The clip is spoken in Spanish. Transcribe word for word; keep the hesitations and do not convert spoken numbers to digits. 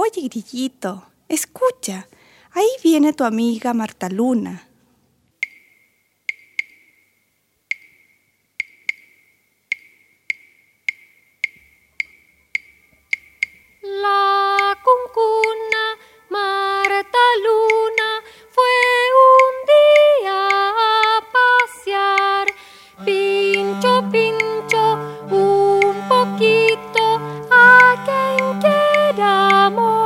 Oye, grillito, escucha, ahí viene tu amiga Marta Luna. La cuncuna Marta Luna fue un día a pasear. Pincho, pincho, un poquito a quien quiera amor.